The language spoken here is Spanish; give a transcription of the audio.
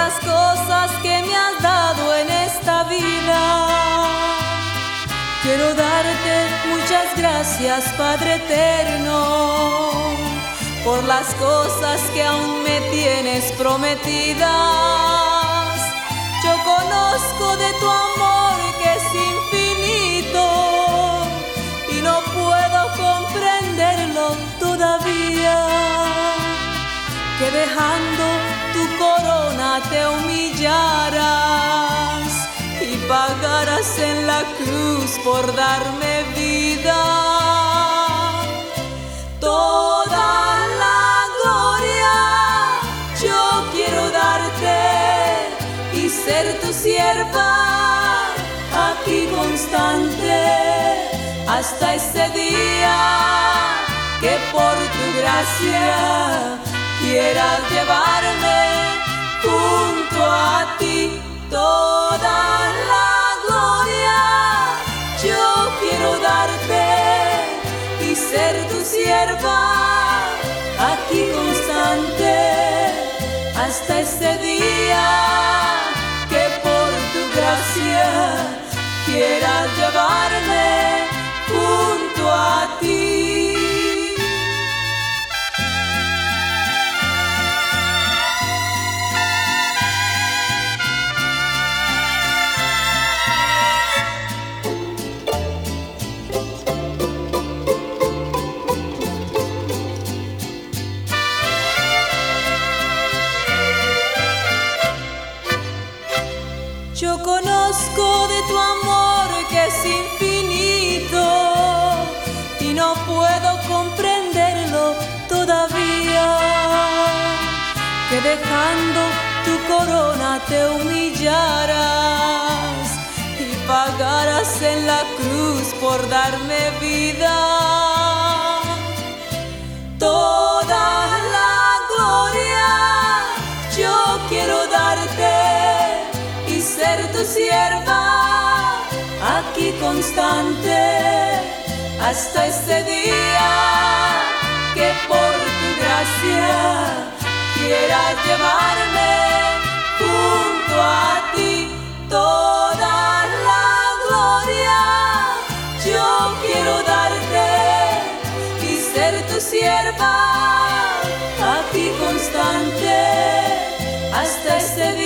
las cosas que me has dado en esta vida. Quiero darte muchas gracias, Padre eterno, por las cosas que aún me tienes prometidas. Yo conozco de tu amor que es infinito y no puedo comprenderlo todavía. Que dejando tu corona te humillarás y pagarás en la cruz por darme vida. Toda la gloria yo quiero darte y ser tu sierva aquí constante hasta ese día que por tu gracia quieras llevarme junto a ti. Toda la gloria yo quiero darte y ser tu sierva aquí constante hasta ese día que por tu gracia quieras llevarme junto a ti. Yo conozco de tu amor que es infinito y no puedo comprenderlo todavía. Que dejando tu corona te humillarás y pagarás en la cruz por darme vida. Toda la gloria yo quiero darte y ser tu sierva aquí constante hasta ese día que por tu gracia quieras llevarme junto a ti. Toda la gloria yo quiero darte y ser tu sierva aquí constante hasta ese día